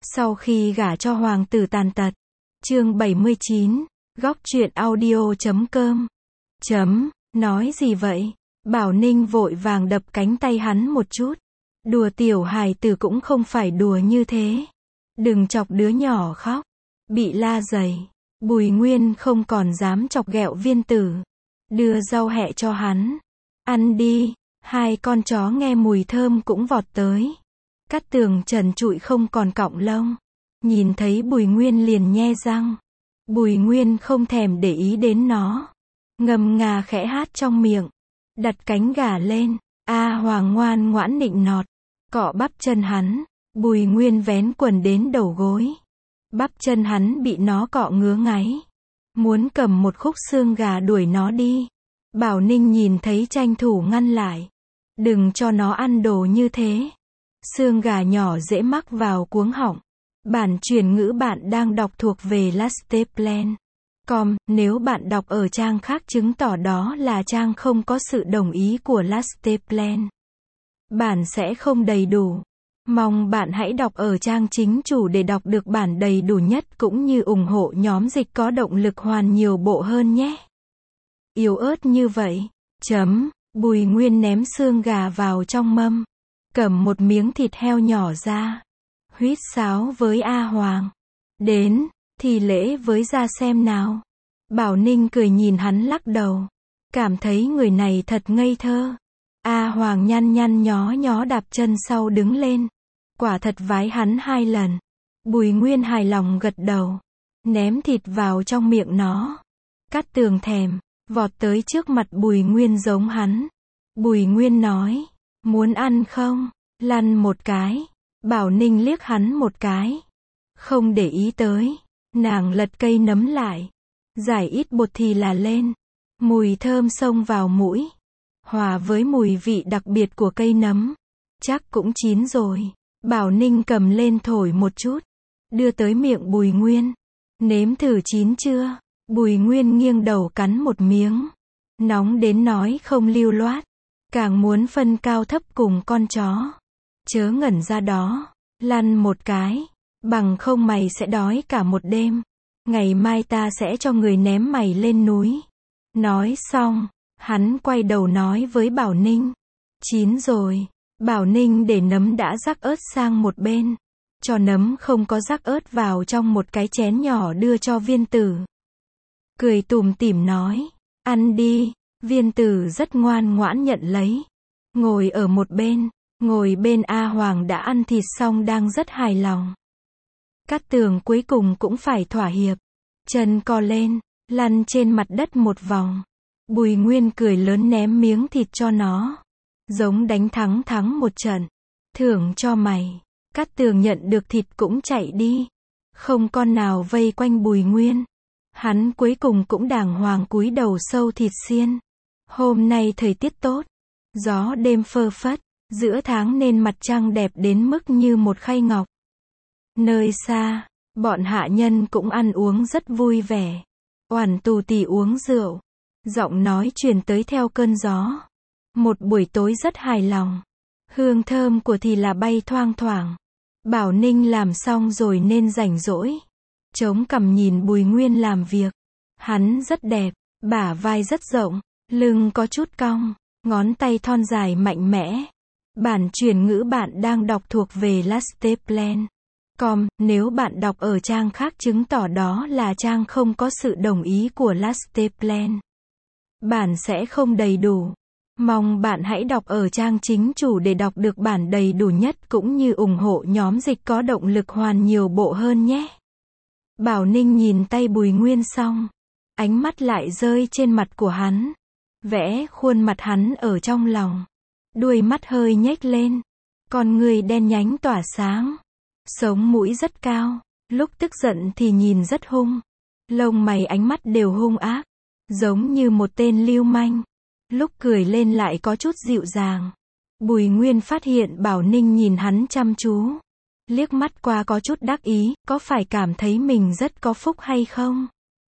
Sau khi gả cho hoàng tử tàn tật. Chương 79, góc truyện audio.com. Nói gì vậy? Bảo Ninh vội vàng đập cánh tay hắn một chút. Đùa tiểu hài tử cũng không phải đùa như thế. Đừng chọc đứa nhỏ khóc. Bị la dày. Bùi Nguyên không còn dám chọc ghẹo Viên Tử. Đưa rau hẹ cho hắn. Ăn đi. Hai con chó nghe mùi thơm cũng vọt tới. Cát Tường trần trụi không còn cọng lông. Nhìn thấy Bùi Nguyên liền nhe răng. Bùi Nguyên không thèm để ý đến nó. Ngâm nga khẽ hát trong miệng. Đặt cánh gà lên. Hoàng ngoan ngoãn nịnh nọt. Cọ bắp chân hắn. Bùi Nguyên vén quần đến đầu gối. Bắp chân hắn bị nó cọ ngứa ngáy. Muốn cầm một khúc xương gà đuổi nó đi. Bảo Ninh nhìn thấy tranh thủ ngăn lại. Đừng cho nó ăn đồ như thế. Xương gà nhỏ dễ mắc vào cuống họng. Bản chuyển ngữ bạn đang đọc thuộc về Lasteplan.com. Nếu bạn đọc ở trang khác chứng tỏ đó là trang không có sự đồng ý của Lasteplan. Bản sẽ không đầy đủ. Mong bạn hãy đọc ở trang chính chủ để đọc được bản đầy đủ nhất cũng như ủng hộ nhóm dịch có động lực hoàn nhiều bộ hơn nhé. Yếu ớt như vậy. Bùi Nguyên ném xương gà vào trong mâm. Cầm một miếng thịt heo nhỏ ra. Huýt sáo với Hoàng. Đến, thì lễ với ra xem nào. Bảo Ninh cười nhìn hắn lắc đầu. Cảm thấy người này thật ngây thơ. Hoàng nhăn nhăn nhó nhó đạp chân sau đứng lên. Quả thật vái hắn 2 lần. Bùi Nguyên hài lòng gật đầu. Ném thịt vào trong miệng nó. Cát Tường thèm. Vọt tới trước mặt Bùi Nguyên giống hắn. Bùi Nguyên nói. Muốn ăn không? Lăn một cái. Bảo Ninh liếc hắn một cái. Không để ý tới. Nàng lật cây nấm lại. Giải ít bột thì là lên. Mùi thơm xông vào mũi. Hòa với mùi vị đặc biệt của cây nấm. Chắc cũng chín rồi. Bảo Ninh cầm lên thổi một chút. Đưa tới miệng Bùi Nguyên. Nếm thử chín chưa? Bùi Nguyên nghiêng đầu cắn một miếng. Nóng đến nói không lưu loát. Càng muốn phân cao thấp cùng con chó. Chớ ngẩn ra đó. Lăn một cái. Bằng không mày sẽ đói cả một đêm. Ngày mai ta sẽ cho người ném mày lên núi. Nói xong. Hắn quay đầu nói với Bảo Ninh. Chín rồi. Bảo Ninh để nấm đã rắc ớt sang một bên. Cho nấm không có rắc ớt vào trong một cái chén nhỏ đưa cho Viên Tử. Cười tủm tỉm nói. Ăn đi. Viên Tử rất ngoan ngoãn nhận lấy. Ngồi ở một bên. Ngồi bên Hoàng đã ăn thịt xong đang rất hài lòng. Cát Tường cuối cùng cũng phải thỏa hiệp. Chân co lên. Lăn trên mặt đất một vòng. Bùi Nguyên cười lớn ném miếng thịt cho nó. Giống đánh thắng một trận. Thưởng cho mày. Cát Tường nhận được thịt cũng chạy đi. Không con nào vây quanh Bùi Nguyên. Hắn cuối cùng cũng đàng hoàng cúi đầu sâu thịt xiên. Hôm nay thời tiết tốt. Gió đêm phơ phất. Giữa tháng nên mặt trăng đẹp đến mức như một khay ngọc. Nơi xa, bọn hạ nhân cũng ăn uống rất vui vẻ. Oản Tù Tì uống rượu. Giọng nói truyền tới theo cơn gió. Một buổi tối rất hài lòng. Hương thơm của thì là bay thoang thoảng. Bảo Ninh làm xong rồi nên rảnh rỗi. Chống cằm nhìn Bùi Nguyên làm việc. Hắn rất đẹp, bả vai rất rộng, lưng có chút cong, ngón tay thon dài mạnh mẽ. Bản chuyển ngữ bạn đang đọc thuộc về Lasteplan.com. Nếu bạn đọc ở trang khác chứng tỏ đó là trang không có sự đồng ý của Lasteplan. Bản sẽ không đầy đủ. Mong bạn hãy đọc ở trang chính chủ để đọc được bản đầy đủ nhất cũng như ủng hộ nhóm dịch có động lực hoàn nhiều bộ hơn nhé. Bảo Ninh nhìn tay Bùi Nguyên xong. Ánh mắt lại rơi trên mặt của hắn. Vẽ khuôn mặt hắn ở trong lòng. Đuôi mắt hơi nhếch lên. Con người đen nhánh tỏa sáng. Sống mũi rất cao. Lúc tức giận thì nhìn rất hung. Lông mày ánh mắt đều hung ác. Giống như một tên lưu manh. Lúc cười lên lại có chút dịu dàng. Bùi Nguyên phát hiện Bảo Ninh nhìn hắn chăm chú. Liếc mắt qua có chút đắc ý, có phải cảm thấy mình rất có phúc hay không?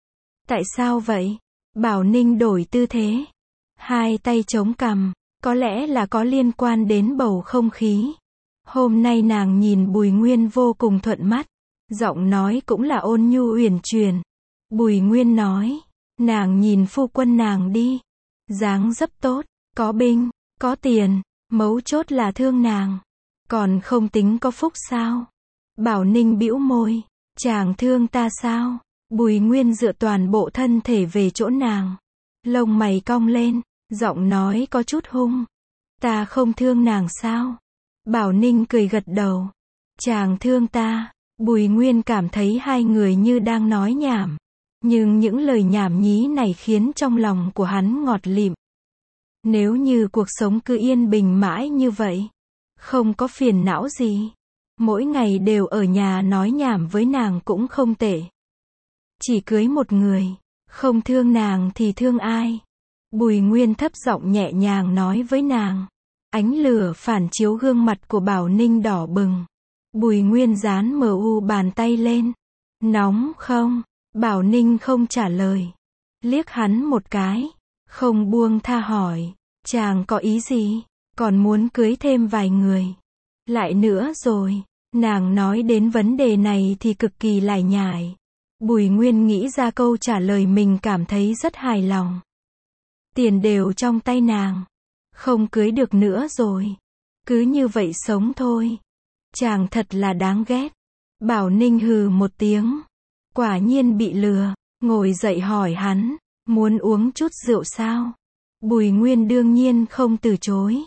Tại sao vậy? Bảo Ninh đổi tư thế. Hai tay chống cằm. Có lẽ là có liên quan đến bầu không khí. Hôm nay nàng nhìn Bùi Nguyên vô cùng thuận mắt. Giọng nói cũng là ôn nhu uyển chuyển. Bùi Nguyên nói, nàng nhìn phu quân nàng đi. Dáng dấp tốt, có binh, có tiền, mấu chốt là thương nàng. Còn không tính có phúc sao? Bảo Ninh bĩu môi, chàng thương ta sao? Bùi Nguyên dựa toàn bộ thân thể về chỗ nàng. Lông mày cong lên, giọng nói có chút hung. Ta không thương nàng sao? Bảo Ninh cười gật đầu. Chàng thương ta. Bùi Nguyên cảm thấy hai người như đang nói nhảm. Nhưng những lời nhảm nhí này khiến trong lòng của hắn ngọt lịm. Nếu như cuộc sống cứ yên bình mãi như vậy, không có phiền não gì, mỗi ngày đều ở nhà nói nhảm với nàng cũng không tệ. Chỉ cưới một người, không thương nàng thì thương ai? Bùi Nguyên thấp giọng nhẹ nhàng nói với nàng. Ánh lửa phản chiếu gương mặt của Bảo Ninh đỏ bừng. Bùi Nguyên dán mờ u bàn tay lên. Nóng không? Bảo Ninh không trả lời. Liếc hắn một cái, không buông tha hỏi. Chàng có ý gì? Còn muốn cưới thêm vài người? Lại nữa rồi. Nàng nói đến vấn đề này thì cực kỳ lải nhải. Bùi Nguyên nghĩ ra câu trả lời mình cảm thấy rất hài lòng. Tiền đều trong tay nàng. Không cưới được nữa rồi. Cứ như vậy sống thôi. Chàng thật là đáng ghét. Bảo Ninh hừ một tiếng. Quả nhiên bị lừa. Ngồi dậy hỏi hắn. Muốn uống chút rượu sao? Bùi Nguyên đương nhiên không từ chối.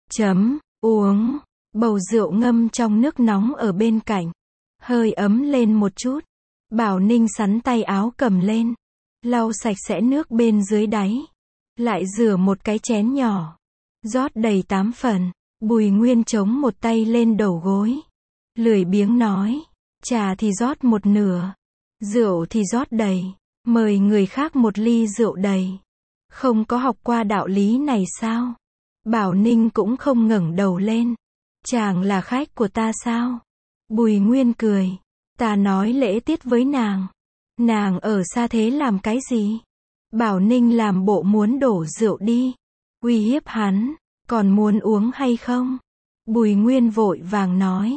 Uống. Bầu rượu ngâm trong nước nóng ở bên cạnh. Hơi ấm lên một chút. Bảo Ninh sắn tay áo cầm lên. Lau sạch sẽ nước bên dưới đáy. Lại rửa một cái chén nhỏ. Rót đầy 8 phần. Bùi Nguyên chống một tay lên đầu gối. Lười biếng nói. Trà thì rót một nửa. Rượu thì rót đầy. Mời người khác một ly rượu đầy. Không có học qua đạo lý này sao? Bảo Ninh cũng không ngẩng đầu lên. Chàng là khách của ta sao? Bùi Nguyên cười. Ta nói lễ tiết với nàng. Nàng ở xa thế làm cái gì? Bảo Ninh làm bộ muốn đổ rượu đi. Uy hiếp hắn. Còn muốn uống hay không? Bùi Nguyên vội vàng nói.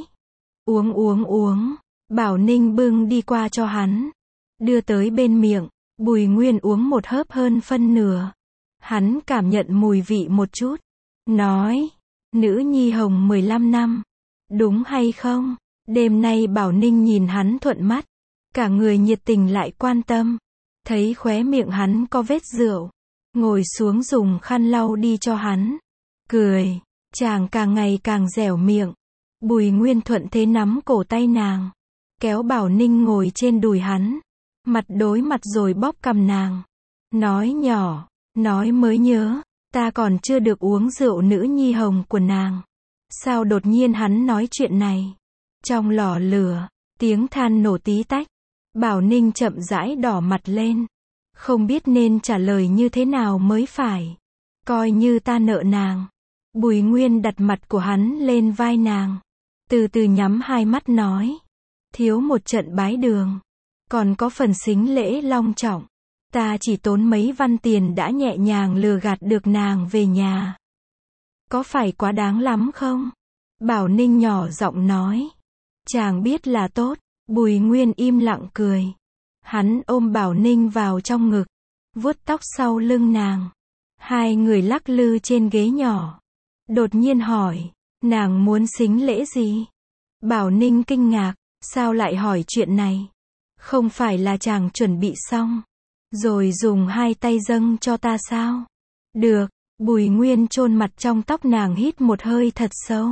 Uống. Bảo Ninh bưng đi qua cho hắn. Đưa tới bên miệng. Bùi Nguyên uống một hớp hơn phân nửa. Hắn cảm nhận mùi vị một chút. Nói. Nữ nhi hồng 15 năm. Đúng hay không? Đêm nay Bảo Ninh nhìn hắn thuận mắt. Cả người nhiệt tình lại quan tâm. Thấy khóe miệng hắn có vết rượu. Ngồi xuống dùng khăn lau đi cho hắn. Cười. Chàng càng ngày càng dẻo miệng. Bùi Nguyên thuận thế nắm cổ tay nàng. Kéo Bảo Ninh ngồi trên đùi hắn. Mặt đối mặt rồi bóp cằm nàng. Nói nhỏ. Nói mới nhớ. Ta còn chưa được uống rượu nữ nhi hồng của nàng. Sao đột nhiên hắn nói chuyện này? Trong lò lửa. Tiếng than nổ tí tách. Bảo Ninh chậm rãi đỏ mặt lên. Không biết nên trả lời như thế nào mới phải. Coi như ta nợ nàng. Bùi Nguyên đặt mặt của hắn lên vai nàng. Từ từ nhắm hai mắt nói. Thiếu một trận bái đường. Còn có phần sính lễ long trọng. Ta chỉ tốn mấy văn tiền đã nhẹ nhàng lừa gạt được nàng về nhà. Có phải quá đáng lắm không? Bảo Ninh nhỏ giọng nói. Chàng biết là tốt. Bùi Nguyên im lặng cười. Hắn ôm Bảo Ninh vào trong ngực. Vuốt tóc sau lưng nàng. Hai người lắc lư trên ghế nhỏ. Đột nhiên hỏi. Nàng muốn sính lễ gì? Bảo Ninh kinh ngạc. Sao lại hỏi chuyện này? Không phải là chàng chuẩn bị xong. Rồi dùng hai tay dâng cho ta sao? Được. Bùi Nguyên chôn mặt trong tóc nàng hít một hơi thật sâu.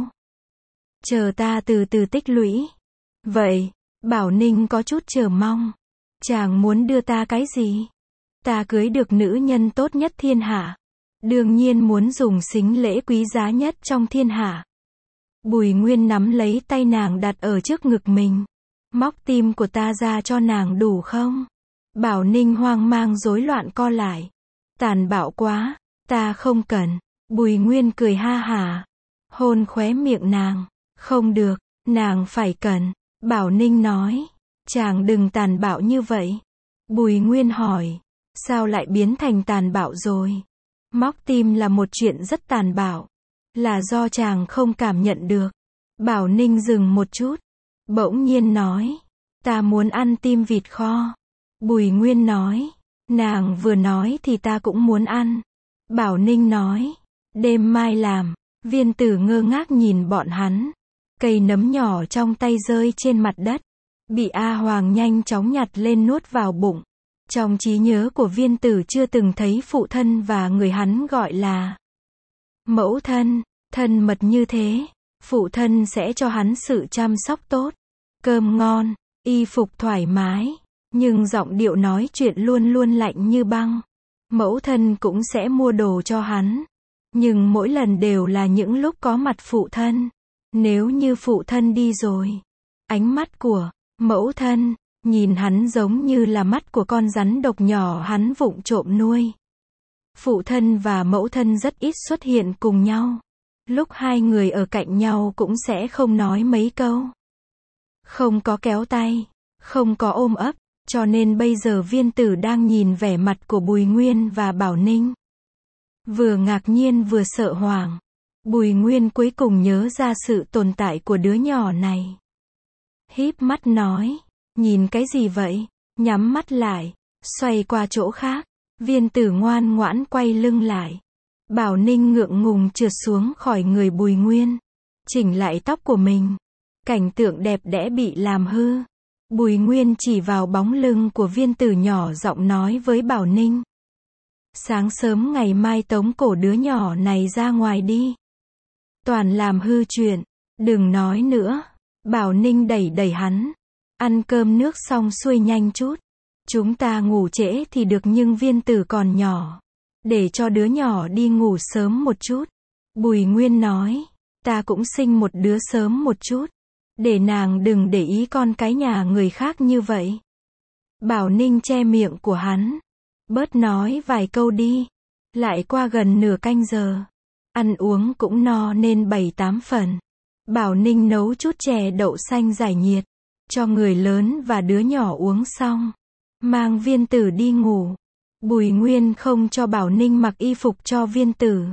Chờ ta từ từ tích lũy. Vậy. Bảo Ninh có chút chờ mong. Chàng muốn đưa ta cái gì? Ta cưới được nữ nhân tốt nhất thiên hạ. Đương nhiên muốn dùng sính lễ quý giá nhất trong thiên hạ. Bùi Nguyên nắm lấy tay nàng đặt ở trước ngực mình. Móc tim của ta ra cho nàng đủ không? Bảo Ninh hoang mang rối loạn co lại. Tàn bạo quá. Ta không cần. Bùi Nguyên cười ha hả. Hôn khóe miệng nàng. Không được. Nàng phải cần. Bảo Ninh nói. Chàng đừng tàn bạo như vậy. Bùi Nguyên hỏi. Sao lại biến thành tàn bạo rồi? Móc tim là một chuyện rất tàn bạo. Là do chàng không cảm nhận được. Bảo Ninh dừng một chút, bỗng nhiên nói, ta muốn ăn tim vịt kho. Bùi Nguyên nói, nàng vừa nói thì ta cũng muốn ăn. Bảo Ninh nói, đêm mai làm. Viên Tử ngơ ngác nhìn bọn hắn. Cây nấm nhỏ trong tay rơi trên mặt đất, bị A Hoàng nhanh chóng nhặt lên nuốt vào bụng. Trong trí nhớ của Viên Tử chưa từng thấy phụ thân và người hắn gọi là mẫu thân, thân mật như thế. Phụ thân sẽ cho hắn sự chăm sóc tốt, cơm ngon, y phục thoải mái, nhưng giọng điệu nói chuyện luôn luôn lạnh như băng. Mẫu thân cũng sẽ mua đồ cho hắn, nhưng mỗi lần đều là những lúc có mặt phụ thân. Nếu như phụ thân đi rồi, ánh mắt của mẫu thân nhìn hắn giống như là mắt của con rắn độc nhỏ hắn vụng trộm nuôi. Phụ thân và mẫu thân rất ít xuất hiện cùng nhau. Lúc hai người ở cạnh nhau cũng sẽ không nói mấy câu. Không có kéo tay, không có ôm ấp, cho nên bây giờ Viên Tử đang nhìn vẻ mặt của Bùi Nguyên và Bảo Ninh. Vừa ngạc nhiên vừa sợ hoảng. Bùi Nguyên cuối cùng nhớ ra sự tồn tại của đứa nhỏ này. Híp mắt nói, nhìn cái gì vậy? Nhắm mắt lại, xoay qua chỗ khác. Viên Tử ngoan ngoãn quay lưng lại. Bảo Ninh ngượng ngùng trượt xuống khỏi người Bùi Nguyên, chỉnh lại tóc của mình. Cảnh tượng đẹp đẽ bị làm hư. Bùi Nguyên chỉ vào bóng lưng của Viên Tử nhỏ giọng nói với Bảo Ninh. Sáng sớm ngày mai tống cổ đứa nhỏ này ra ngoài đi. Toàn làm hư chuyện, đừng nói nữa. Bảo Ninh đẩy đẩy hắn. Ăn cơm nước xong xuôi nhanh chút. Chúng ta ngủ trễ thì được nhưng Viên Tử còn nhỏ. Để cho đứa nhỏ đi ngủ sớm một chút. Bùi Nguyên nói, ta cũng sinh một đứa sớm một chút. Để nàng đừng để ý con cái nhà người khác như vậy. Bảo Ninh che miệng của hắn. Bớt nói vài câu đi. Lại qua gần nửa canh giờ. Ăn uống cũng no nên 7-8 phần. Bảo Ninh nấu chút chè đậu xanh giải nhiệt. Cho người lớn và đứa nhỏ uống xong. Mang Viên Tử đi ngủ. Bùi Nguyên không cho Bảo Ninh mặc y phục cho Viên Tử.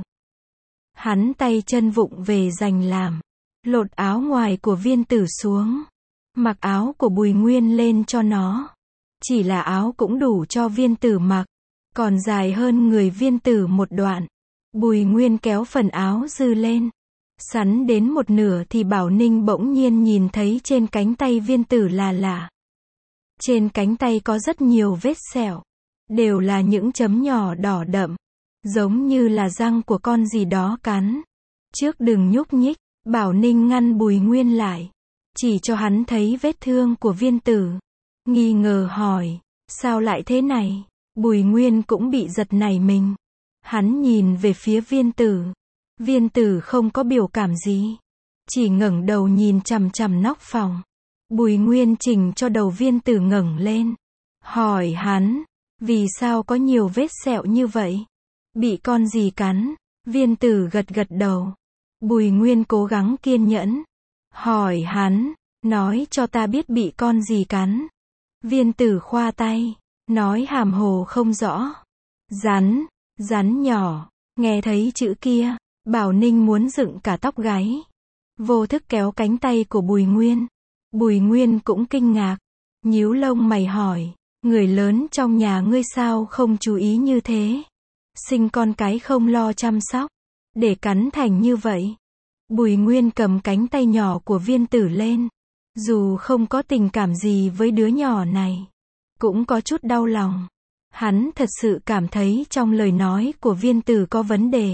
Hắn tay chân vụng về giành làm. Lột áo ngoài của Viên Tử xuống. Mặc áo của Bùi Nguyên lên cho nó. Chỉ là áo cũng đủ cho Viên Tử mặc. Còn dài hơn người Viên Tử một đoạn. Bùi Nguyên kéo phần áo dư lên. Sắn đến một nửa thì Bảo Ninh bỗng nhiên nhìn thấy trên cánh tay Viên Tử là lạ. Trên cánh tay có rất nhiều vết sẹo. Đều là những chấm nhỏ đỏ đậm. Giống như là răng của con gì đó cắn. Trước đừng nhúc nhích. Bảo Ninh ngăn Bùi Nguyên lại. Chỉ cho hắn thấy vết thương của Viên Tử. Nghi ngờ hỏi. Sao lại thế này? Bùi Nguyên cũng bị giật nảy mình. Hắn nhìn về phía Viên Tử. Viên Tử không có biểu cảm gì. Chỉ ngẩng đầu nhìn chằm chằm nóc phòng. Bùi Nguyên chỉnh cho đầu Viên Tử ngẩng lên. Hỏi hắn. Vì sao có nhiều vết sẹo như vậy? Bị con gì cắn? Viên Tử gật gật đầu. Bùi Nguyên cố gắng kiên nhẫn. Hỏi hắn. Nói cho ta biết bị con gì cắn. Viên Tử khoa tay. Nói hàm hồ không rõ. Rắn. Rắn nhỏ. Nghe thấy chữ kia. Bảo Ninh muốn dựng cả tóc gáy. Vô thức kéo cánh tay của Bùi Nguyên. Bùi Nguyên cũng kinh ngạc. Nhíu lông mày hỏi. Người lớn trong nhà ngươi sao không chú ý như thế? Sinh con cái không lo chăm sóc. Để cắn thành như vậy. Bùi Nguyên cầm cánh tay nhỏ của Viên Tử lên. Dù không có tình cảm gì với đứa nhỏ này. Cũng có chút đau lòng. Hắn thật sự cảm thấy trong lời nói của Viên Tử có vấn đề.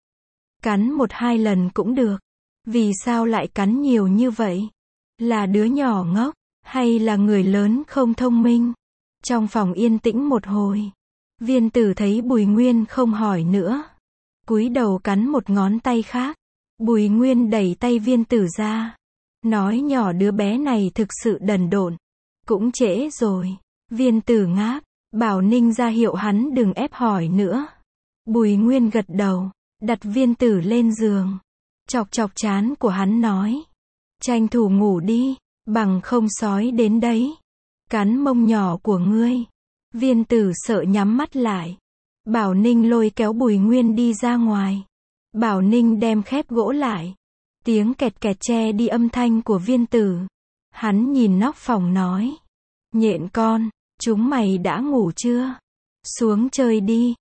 Cắn 1-2 lần cũng được. Vì sao lại cắn nhiều như vậy? Là đứa nhỏ ngốc? Hay là người lớn không thông minh? Trong phòng yên tĩnh một hồi. Viên Tử thấy Bùi Nguyên không hỏi nữa. Cúi đầu cắn một ngón tay khác. Bùi Nguyên đẩy tay Viên Tử ra. Nói nhỏ đứa bé này thực sự đần độn. Cũng trễ rồi. Viên Tử ngáp. Bảo Ninh ra hiệu hắn đừng ép hỏi nữa. Bùi Nguyên gật đầu. Đặt Viên Tử lên giường. Chọc chọc trán của hắn nói. Tranh thủ ngủ đi. Bằng không sói đến đấy. Cắn mông nhỏ của ngươi. Viên Tử sợ nhắm mắt lại. Bảo Ninh lôi kéo Bùi Nguyên đi ra ngoài. Bảo Ninh đem khép gỗ lại. Tiếng kẹt kẹt che đi âm thanh của Viên Tử. Hắn nhìn nóc phòng nói. Nhện con, chúng mày đã ngủ chưa? Xuống chơi đi.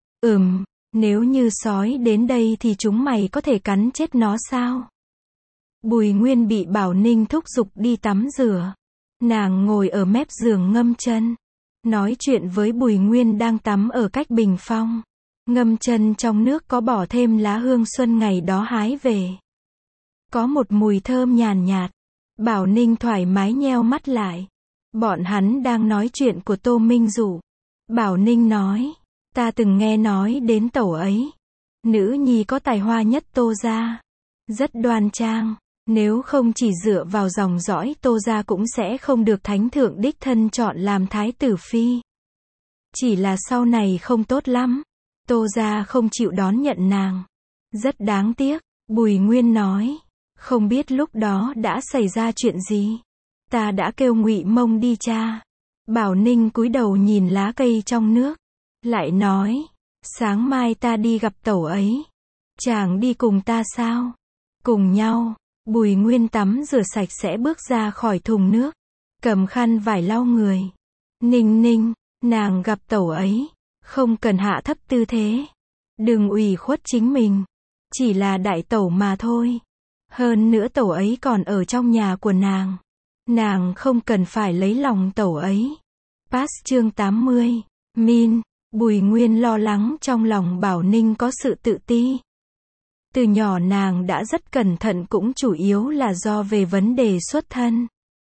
Nếu như sói đến đây thì chúng mày có thể cắn chết nó sao? Bùi Nguyên bị Bảo Ninh thúc giục đi tắm rửa. Nàng ngồi ở mép giường ngâm chân. Nói chuyện với Bùi Nguyên đang tắm ở cách bình phong. Ngâm chân trong nước có bỏ thêm lá hương xuân ngày đó hái về. Có một mùi thơm nhàn nhạt. Bảo Ninh thoải mái nheo mắt lại. Bọn hắn đang nói chuyện của Tô Minh Dụ. Bảo Ninh nói. Ta từng nghe nói đến tẩu ấy. Nữ nhi có tài hoa nhất Tô gia. Rất đoan trang. Nếu không chỉ dựa vào dòng dõi Tô gia cũng sẽ không được thánh thượng đích thân chọn làm thái tử phi. Chỉ là sau này không tốt lắm. Tô gia không chịu đón nhận nàng. Rất đáng tiếc. Bùi Nguyên nói. Không biết lúc đó đã xảy ra chuyện gì. Ta đã kêu Ngụy Mông đi tra. Bảo Ninh cúi đầu nhìn lá cây trong nước. Lại nói. Sáng mai ta đi gặp tẩu ấy. Chàng đi cùng ta sao? Cùng nhau. Bùi Nguyên tắm rửa sạch sẽ bước ra khỏi thùng nước. Cầm khăn vải lau người. Ninh, nàng gặp tẩu ấy. Không cần hạ thấp tư thế. Đừng ủy khuất chính mình. Chỉ là đại tẩu mà thôi. Hơn nữa tẩu ấy còn ở trong nhà của nàng. Nàng không cần phải lấy lòng tẩu ấy. Pass chương 80. Min. Bùi Nguyên lo lắng trong lòng Bảo Ninh có sự tự ti. Từ nhỏ nàng đã rất cẩn thận cũng chủ yếu là do về vấn đề xuất thân.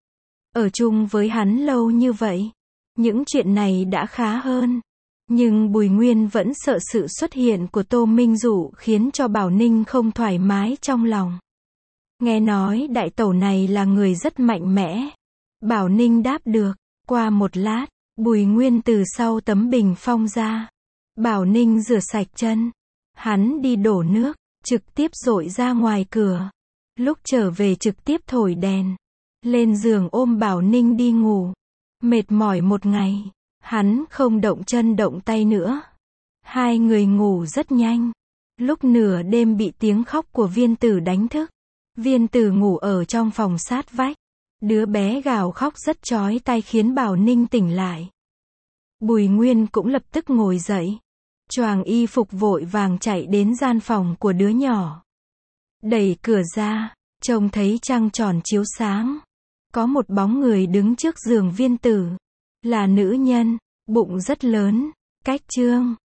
Ở chung với hắn lâu như vậy. Những chuyện này đã khá hơn. Nhưng Bùi Nguyên vẫn sợ sự xuất hiện của Tô Minh Dụ khiến cho Bảo Ninh không thoải mái trong lòng. Nghe nói đại tẩu này là người rất mạnh mẽ. Bảo Ninh đáp được. Qua một lát, Bùi Nguyên từ sau tấm bình phong ra. Bảo Ninh rửa sạch chân. Hắn đi đổ nước, trực tiếp dội ra ngoài cửa. Lúc trở về trực tiếp thổi đèn. Lên giường ôm Bảo Ninh đi ngủ. Mệt mỏi một ngày, hắn không động chân động tay nữa. Hai người ngủ rất nhanh. Lúc nửa đêm bị tiếng khóc của Viên Tử đánh thức. Viên Tử ngủ ở trong phòng sát vách. Đứa bé gào khóc rất chói tai khiến Bảo Ninh tỉnh lại. Bùi Nguyên cũng lập tức ngồi dậy. Choàng y phục vội vàng chạy đến gian phòng của đứa nhỏ. Đẩy cửa ra, trông thấy trăng tròn chiếu sáng. Có một bóng người đứng trước giường Viên Tử. Là nữ nhân, bụng rất lớn, cách chương.